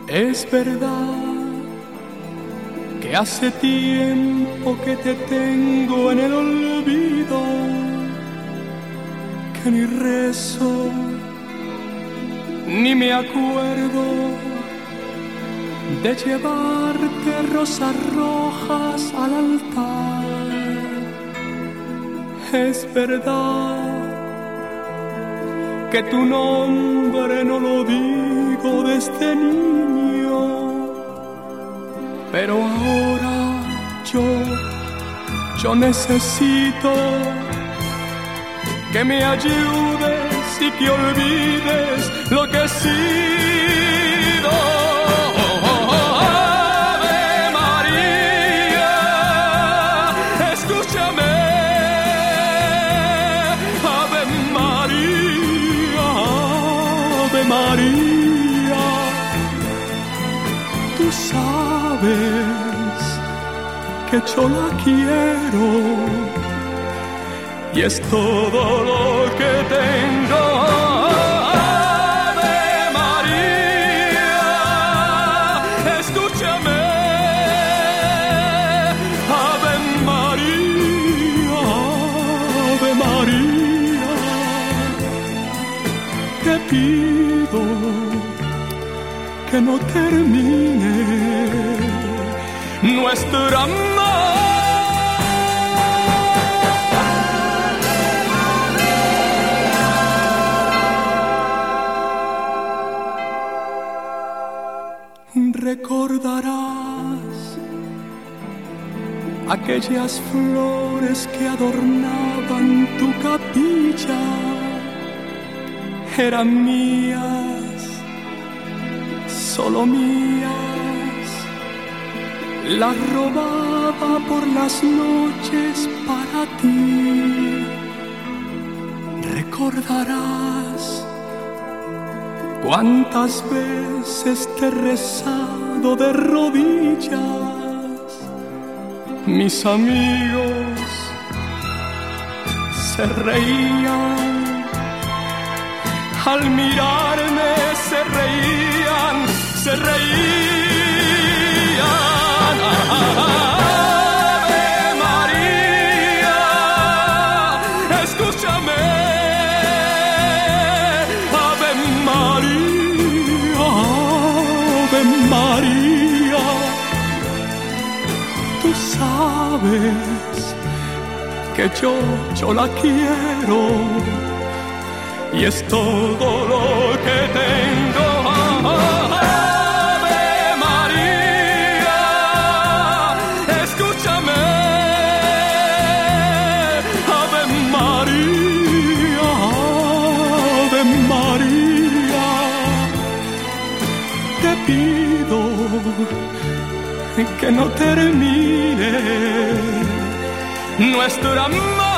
Es verdad que hace tiempo que te tengo en el olvido, que ni rezo ni me acuerdo de llevarte rosas rojas al altar. Es verdad que tu nombre no lo digo desde niño, pero ahora yo necesito que me ayudes y que olvides lo que he sido. Ave María, escúchame. Ave María, Ave María, tú sabes que yo la quiero y es todo lo que tengo. Ave María, escúchame. Ave María, Ave María, te pido que no termine nuestro amor. Recordarás aquellas flores que adornaban tu capilla, eran mías, solo mías, las robaba por las noches para ti. Recordarás cuántas veces te he rezado de rodillas. Mis amigos se reían al mirarme, se reían, se reían. Ave María, escúchame. Ave María, Ave María, tú sabes que yo la quiero y es todo lo que tengo. Ave María, escúchame. Ave María, Ave María, te pido que no termine nuestro amor.